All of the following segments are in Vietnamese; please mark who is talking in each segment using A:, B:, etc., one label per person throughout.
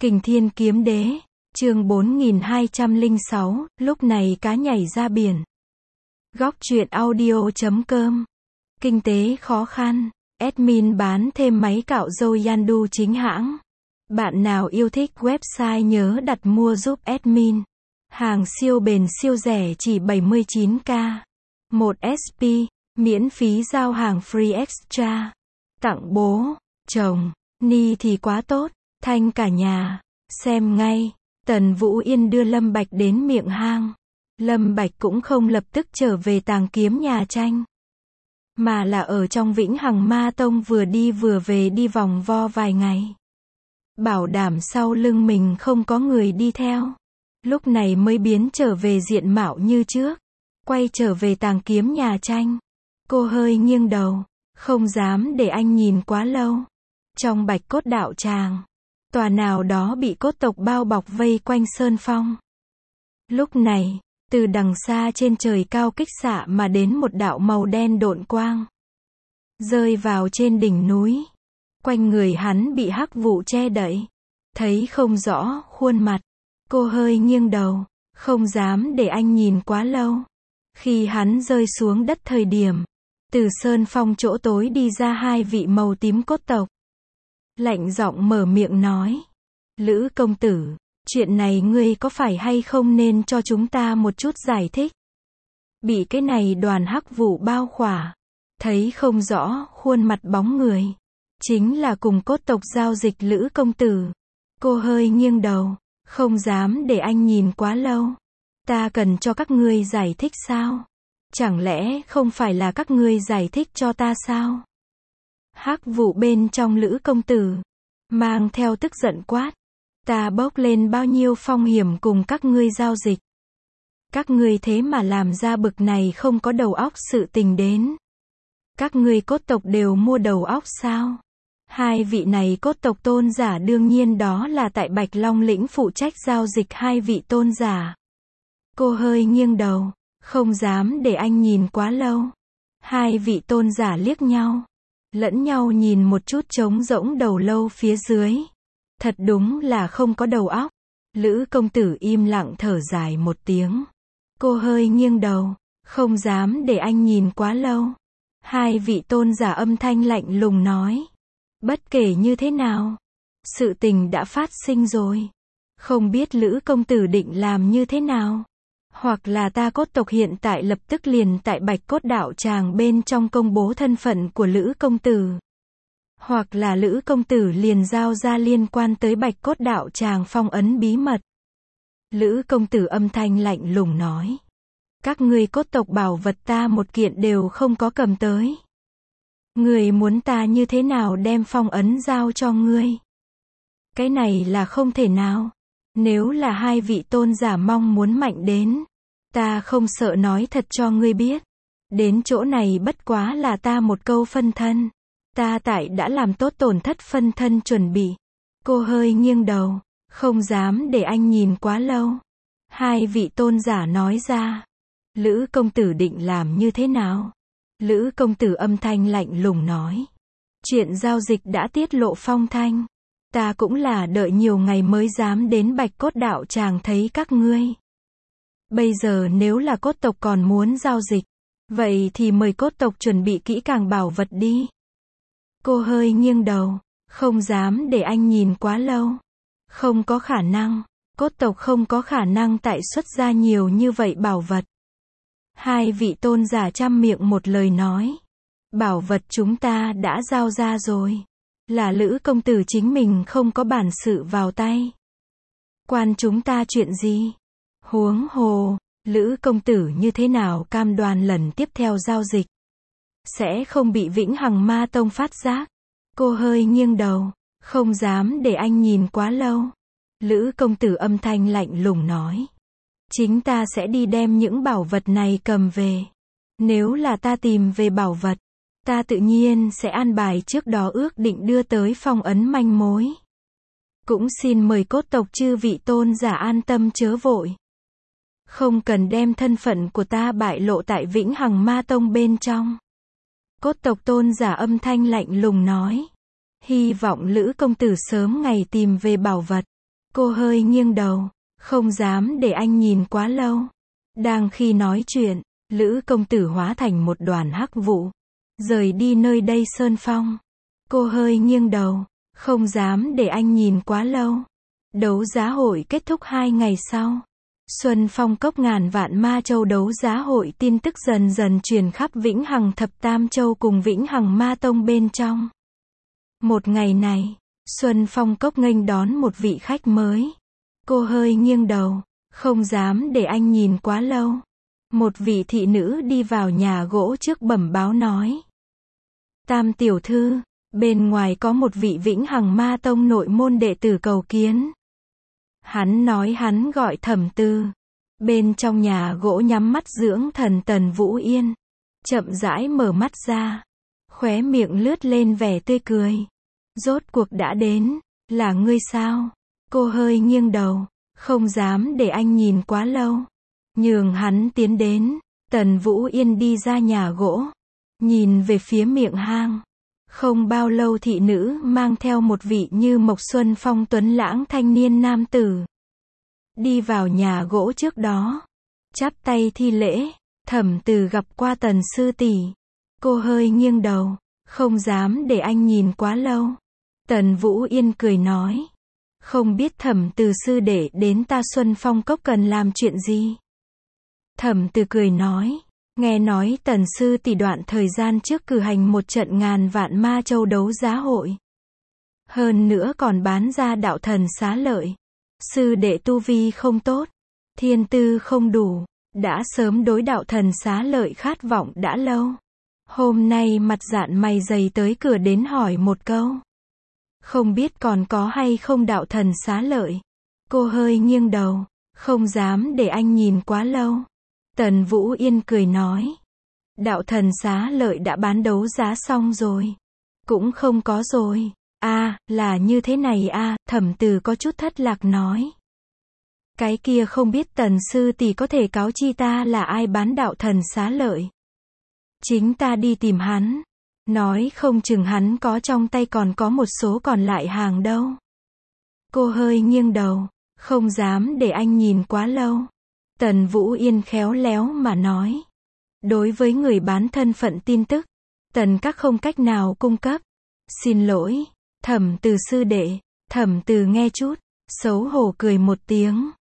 A: Kình Thiên Kiếm Đế, chương 4206, lúc này cá nhảy ra biển. Góc truyện audio.com. Kinh tế khó khăn, admin bán thêm máy cạo râu Yandu chính hãng. Bạn nào yêu thích website nhớ đặt mua giúp admin. Hàng siêu bền siêu rẻ chỉ 79k. 1 SP, miễn phí giao hàng free extra. Tặng bố, chồng, ni thì quá tốt, thanh cả nhà. Xem ngay, Tần Vũ Yên đưa Lâm Bạch đến miệng hang. Lâm Bạch cũng không lập tức trở về tàng kiếm nhà tranh, mà là ở trong Vĩnh Hằng Ma Tông vừa đi vừa về đi vòng vo vài ngày. Bảo đảm sau lưng mình không có người đi theo. Lúc này mới biến trở về diện mạo như trước. Quay trở về tàng kiếm nhà tranh. Cô hơi nghiêng đầu, không dám để anh nhìn quá lâu. Trong Bạch Cốt đạo tràng, tòa nào đó bị cốt tộc bao bọc vây quanh sơn phong. Lúc này, từ đằng xa trên trời cao kích xạ mà đến một đạo màu đen độn quang, rơi vào trên đỉnh núi. Quanh người hắn bị hắc vụ che đậy, thấy không rõ khuôn mặt. Cô hơi nghiêng đầu, không dám để anh nhìn quá lâu. Khi hắn rơi xuống đất thời điểm, từ sơn phong chỗ tối đi ra hai vị màu tím cốt tộc. Lạnh giọng mở miệng nói: Lữ công tử, chuyện này ngươi có phải hay không nên cho chúng ta một chút giải thích. Bị cái này đoàn hắc vụ bao khỏa, thấy không rõ khuôn mặt bóng người, chính là cùng cốt tộc giao dịch Lữ công tử. Cô hơi nghiêng đầu, không dám để anh nhìn quá lâu. Ta cần cho các ngươi giải thích sao? Chẳng lẽ không phải là các ngươi giải thích cho ta sao? Hắc vụ bên trong Lữ công tử mang theo tức giận quát: Ta bốc lên bao nhiêu phong hiểm cùng các ngươi giao dịch, các ngươi thế mà làm ra bực này không có đầu óc sự tình đến. Các ngươi cốt tộc đều mua đầu óc sao? Hai vị này cốt tộc tôn giả đương nhiên đó là tại Bạch Long lĩnh phụ trách giao dịch hai vị tôn giả. Cô hơi nghiêng đầu, không dám để anh nhìn quá lâu. Hai vị tôn giả liếc nhau, lẫn nhau nhìn một chút trống rỗng đầu lâu phía dưới. Thật đúng là không có đầu óc. Lữ công tử im lặng thở dài một tiếng. Cô hơi nghiêng đầu, không dám để anh nhìn quá lâu. Hai vị tôn giả âm thanh lạnh lùng nói: Bất kể như thế nào, sự tình đã phát sinh rồi. Không biết Lữ công tử định làm như thế nào? Hoặc là ta cốt tộc hiện tại lập tức liền tại Bạch Cốt đạo tràng bên trong công bố thân phận của Lữ công tử. Hoặc là Lữ công tử liền giao ra liên quan tới Bạch Cốt đạo tràng phong ấn bí mật. Lữ công tử âm thanh lạnh lùng nói: Các ngươi cốt tộc bảo vật ta một kiện đều không có cầm tới. Ngươi muốn ta như thế nào đem phong ấn giao cho ngươi? Cái này là không thể nào. Nếu là hai vị tôn giả mong muốn mạnh đến, ta không sợ nói thật cho ngươi biết. Đến chỗ này bất quá là ta một câu phân thân. Ta tại đã làm tốt tổn thất phân thân chuẩn bị. Cô hơi nghiêng đầu, không dám để anh nhìn quá lâu. Hai vị tôn giả nói ra: Lữ công tử định làm như thế nào? Lữ công tử âm thanh lạnh lùng nói: Chuyện giao dịch đã tiết lộ phong thanh. Ta cũng là đợi nhiều ngày mới dám đến Bạch Cốt đạo tràng thấy các ngươi. Bây giờ nếu là cốt tộc còn muốn giao dịch, vậy thì mời cốt tộc chuẩn bị kỹ càng bảo vật đi. Cô hơi nghiêng đầu, không dám để anh nhìn quá lâu. Không có khả năng, cốt tộc không có khả năng tại xuất ra nhiều như vậy bảo vật. Hai vị tôn giả trăm miệng một lời nói: Bảo vật chúng ta đã giao ra rồi. Là Lữ công tử chính mình không có bản sự vào tay. Quan chúng ta chuyện gì? Huống hồ, Lữ công tử như thế nào cam đoan lần tiếp theo giao dịch sẽ không bị Vĩnh Hằng Ma Tông phát giác? Cô hơi nghiêng đầu, không dám để anh nhìn quá lâu. Lữ công tử âm thanh lạnh lùng nói: Chính ta sẽ đi đem những bảo vật này cầm về. Nếu là ta tìm về bảo vật, ta tự nhiên sẽ an bài trước đó ước định đưa tới phong ấn manh mối. Cũng xin mời cốt tộc chư vị tôn giả an tâm chớ vội. Không cần đem thân phận của ta bại lộ tại Vĩnh Hằng Ma Tông bên trong. Cốt tộc tôn giả âm thanh lạnh lùng nói: Hy vọng Lữ công tử sớm ngày tìm về bảo vật. Cô hơi nghiêng đầu, không dám để anh nhìn quá lâu. Đang khi nói chuyện, Lữ công tử hóa thành một đoàn hắc vụ, rời đi nơi đây sơn phong. Cô hơi nghiêng đầu, không dám để anh nhìn quá lâu. Đấu giá hội kết thúc 2 ngày sau. Xuân Phong Cốc ngàn vạn ma châu đấu giá hội tin tức dần dần truyền khắp Vĩnh Hằng Thập Tam Châu cùng Vĩnh Hằng Ma Tông bên trong. Một ngày này, Xuân Phong Cốc nghênh đón một vị khách mới. Cô hơi nghiêng đầu, không dám để anh nhìn quá lâu. Một vị thị nữ đi vào nhà gỗ trước bẩm báo nói. Tam tiểu thư, bên ngoài có một vị Vĩnh Hằng Ma Tông nội môn đệ tử cầu kiến. Hắn nói hắn gọi Thẩm Từ. Bên trong nhà gỗ nhắm mắt dưỡng thần Tần Vũ Yên. Chậm rãi mở mắt ra. Khóe miệng lướt lên vẻ tươi cười. Rốt cuộc đã đến, là ngươi sao? Cô hơi nghiêng đầu, không dám để anh nhìn quá lâu. Nhường hắn tiến đến, Tần Vũ Yên đi ra nhà gỗ. Nhìn về phía miệng hang. Không bao lâu thị nữ mang theo một vị như Mộc Xuân Phong tuấn lãng thanh niên nam tử. Đi vào nhà gỗ trước đó. Chắp tay thi lễ, Thẩm Từ gặp qua Tần sư tỷ. Cô hơi nghiêng đầu, không dám để anh nhìn quá lâu. Tần Vũ Yên cười nói. Không biết Thẩm Từ sư đệ đến ta Xuân Phong Cốc cần làm chuyện gì? Thẩm Từ cười nói. Nghe nói Tần sư tỷ đoạn thời gian trước cử hành một trận ngàn vạn ma châu đấu giá hội. Hơn nữa còn bán ra đạo thần xá lợi. Sư đệ tu vi không tốt, thiên tư không đủ, đã sớm đối đạo thần xá lợi khát vọng đã lâu. Hôm nay mặt dạn mày dày tới cửa đến hỏi một câu. Không biết còn có hay không đạo thần xá lợi. Cô hơi nghiêng đầu, không dám để anh nhìn quá lâu. Tần Vũ Yên cười nói. Đạo thần xá lợi đã bán đấu giá xong rồi. Cũng không có rồi. Là như thế này Thẩm Từ có chút thất lạc nói. Cái kia không biết Tần sư tỷ có thể cáo chi ta là ai bán đạo thần xá lợi. Chính ta đi tìm hắn. Nói không chừng hắn có trong tay còn có một số còn lại hàng đâu. Cô hơi nghiêng đầu, không dám để anh nhìn quá lâu. Tần Vũ Yên khéo léo mà nói. Đối với người bán thân phận tin tức, Tần các không cách nào cung cấp. Xin lỗi, Thẩm Từ sư đệ. Thẩm Từ nghe chút, xấu hổ cười một tiếng.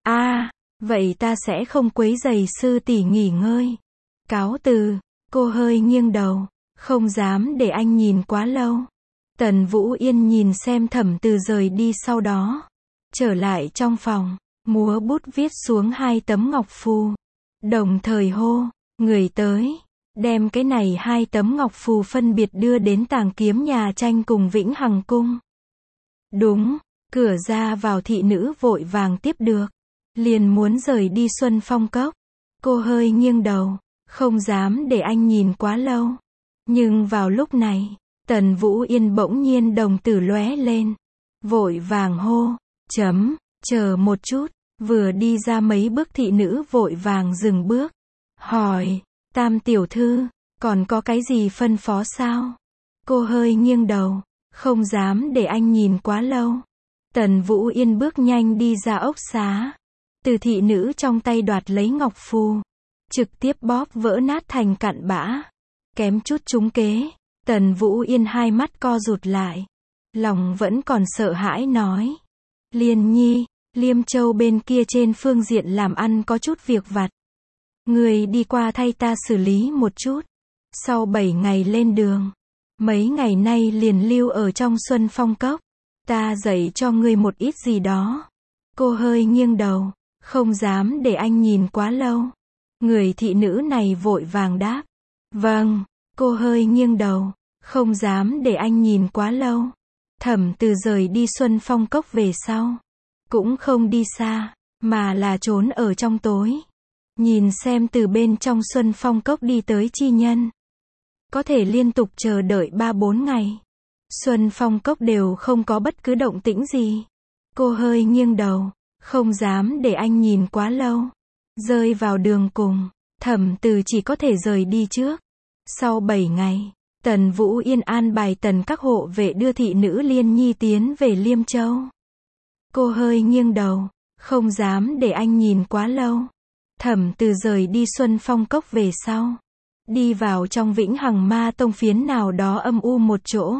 A: Vậy ta sẽ không quấy rầy sư tỷ nghỉ ngơi. Cáo từ. Cô hơi nghiêng đầu, không dám để anh nhìn quá lâu. Tần Vũ Yên nhìn xem Thẩm Từ rời đi sau đó. Trở lại trong phòng, múa bút viết xuống 2 tấm ngọc phù. Đồng thời hô, người tới. Đem cái này 2 tấm ngọc phù phân biệt đưa đến Tàng Kiếm nhà tranh cùng Vĩnh Hằng cung. Đúng, cửa ra vào thị nữ vội vàng tiếp được. Liền muốn rời đi Xuân Phong Cốc. Cô hơi nghiêng đầu, không dám để anh nhìn quá lâu. Nhưng vào lúc này, Tần Vũ Yên bỗng nhiên đồng tử lóe lên. Vội vàng hô, chờ một chút. Vừa đi ra mấy bước thị nữ vội vàng dừng bước. Hỏi, Tam tiểu thư, còn có cái gì phân phó sao? Cô hơi nghiêng đầu, không dám để anh nhìn quá lâu. Tần Vũ Yên bước nhanh đi ra ốc xá. Từ thị nữ trong tay đoạt lấy ngọc phù. Trực tiếp bóp vỡ nát thành cặn bã. Kém chút trúng kế. Tần Vũ Yên hai mắt co rụt lại. Lòng vẫn còn sợ hãi nói. Liên nhi, Liêm Châu bên kia trên phương diện làm ăn có chút việc vặt. Người đi qua thay ta xử lý một chút. Sau 7 ngày lên đường. Mấy ngày nay liền lưu ở trong Xuân Phong Cốc. Ta dạy cho ngươi một ít gì đó. Cô hơi nghiêng đầu, không dám để anh nhìn quá lâu. Người thị nữ này vội vàng đáp. Vâng, cô hơi nghiêng đầu, không dám để anh nhìn quá lâu. Thẩm Từ rời đi Xuân Phong Cốc về sau. Cũng không đi xa, mà là trốn ở trong tối. Nhìn xem từ bên trong Xuân Phong Cốc đi tới chi nhân. Có thể liên tục chờ đợi 3-4 ngày. Xuân Phong Cốc đều không có bất cứ động tĩnh gì. Cô hơi nghiêng đầu, không dám để anh nhìn quá lâu. Rơi vào đường cùng, Thẩm Từ chỉ có thể rời đi trước. Sau 7 ngày, Tần Vũ Yên an bài Tần các hộ vệ đưa thị nữ Liên Nhi tiến về Liêm Châu. Cô hơi nghiêng đầu, không dám để anh nhìn quá lâu. Thẩm Từ rời đi Xuân Phong Cốc về sau, đi vào trong Vĩnh Hằng Ma Tông phiến nào đó âm u một chỗ.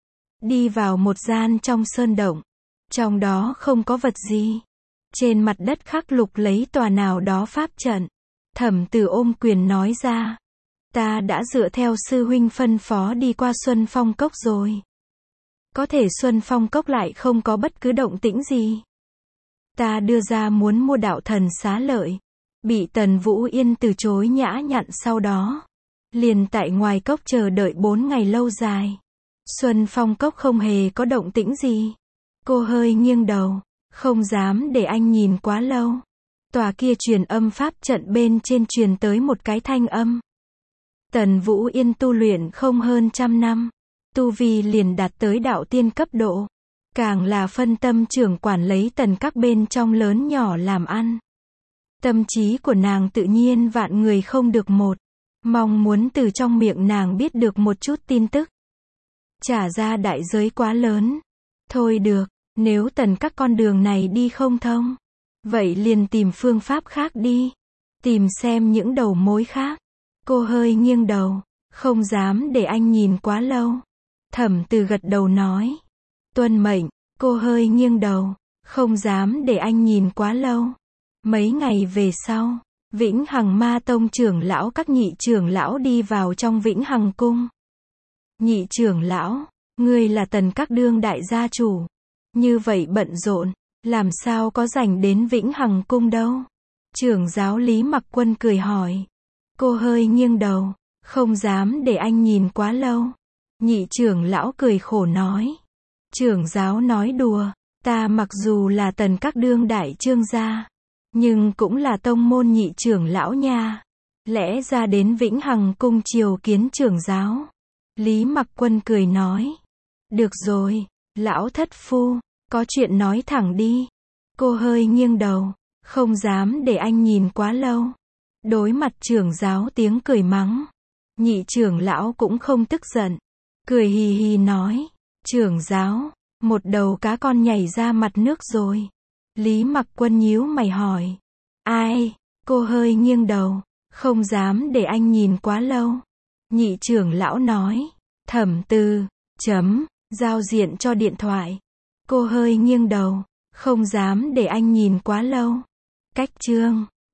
A: Đi vào một gian trong sơn động. Trong đó không có vật gì. Trên mặt đất khắc lục lấy tòa nào đó pháp trận. Thẩm Từ ôm quyền nói ra. Ta đã dựa theo sư huynh phân phó đi qua Xuân Phong Cốc rồi. Có thể Xuân Phong Cốc lại không có bất cứ động tĩnh gì. Ta đưa ra muốn mua đạo thần xá lợi. Bị Tần Vũ Yên từ chối nhã nhặn sau đó. Liền tại ngoài cốc chờ đợi 4 ngày lâu dài. Xuân Phong Cốc không hề có động tĩnh gì. Cô hơi nghiêng đầu, không dám để anh nhìn quá lâu. Tòa kia truyền âm pháp trận bên trên truyền tới một cái thanh âm. Tần Vũ Yên tu luyện không hơn 100 năm. Tu vi liền đạt tới đạo tiên cấp độ. Càng là phân tâm trưởng quản lấy tần các bên trong lớn nhỏ làm ăn. Tâm trí của nàng tự nhiên vạn người không được một. Mong muốn từ trong miệng nàng biết được một chút tin tức. Trả ra đại giới quá lớn. Thôi được, nếu tần các con đường này đi không thông. Vậy liền tìm phương pháp khác đi. Tìm xem những đầu mối khác. Cô hơi nghiêng đầu, không dám để anh nhìn quá lâu. Thẩm Từ gật đầu nói. Tuân mệnh, cô hơi nghiêng đầu, không dám để anh nhìn quá lâu. Mấy ngày về sau, Vĩnh Hằng Ma Tông trưởng lão các nhị trưởng lão đi vào trong Vĩnh Hằng cung. Nhị trưởng lão, ngươi là tần các đương đại gia chủ. Như vậy bận rộn, làm sao có rảnh đến Vĩnh Hằng cung đâu? Trưởng giáo Lý Mặc Quân cười hỏi. Cô hơi nghiêng đầu, không dám để anh nhìn quá lâu. Nhị trưởng lão cười khổ nói. Trưởng giáo nói đùa, ta mặc dù là tần các đương đại trương gia, nhưng cũng là tông môn nhị trưởng lão nha. Lẽ ra đến Vĩnh Hằng cung triều kiến trưởng giáo. Lý Mặc Quân cười nói. Được rồi, lão thất phu, có chuyện nói thẳng đi. Cô hơi nghiêng đầu, không dám để anh nhìn quá lâu. Đối mặt trưởng giáo tiếng cười mắng. Nhị trưởng lão cũng không tức giận. Cười hì hì nói. Trưởng giáo, một đầu cá con nhảy ra mặt nước rồi. Lý Mặc Quân nhíu mày hỏi. Ai? Cô hơi nghiêng đầu, không dám để anh nhìn quá lâu. Nhị trưởng lão nói. Thẩm Từ, giao diện cho điện thoại. Cô hơi nghiêng đầu, không dám để anh nhìn quá lâu. Cách chương